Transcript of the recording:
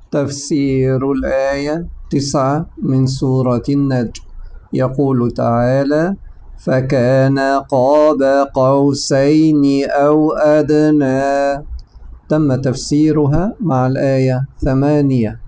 تفسير الآية 9 من سورة النجم. يقول تعالى: فكان قاب قوسين أو أدنى. تم تفسيرها مع الآية 8.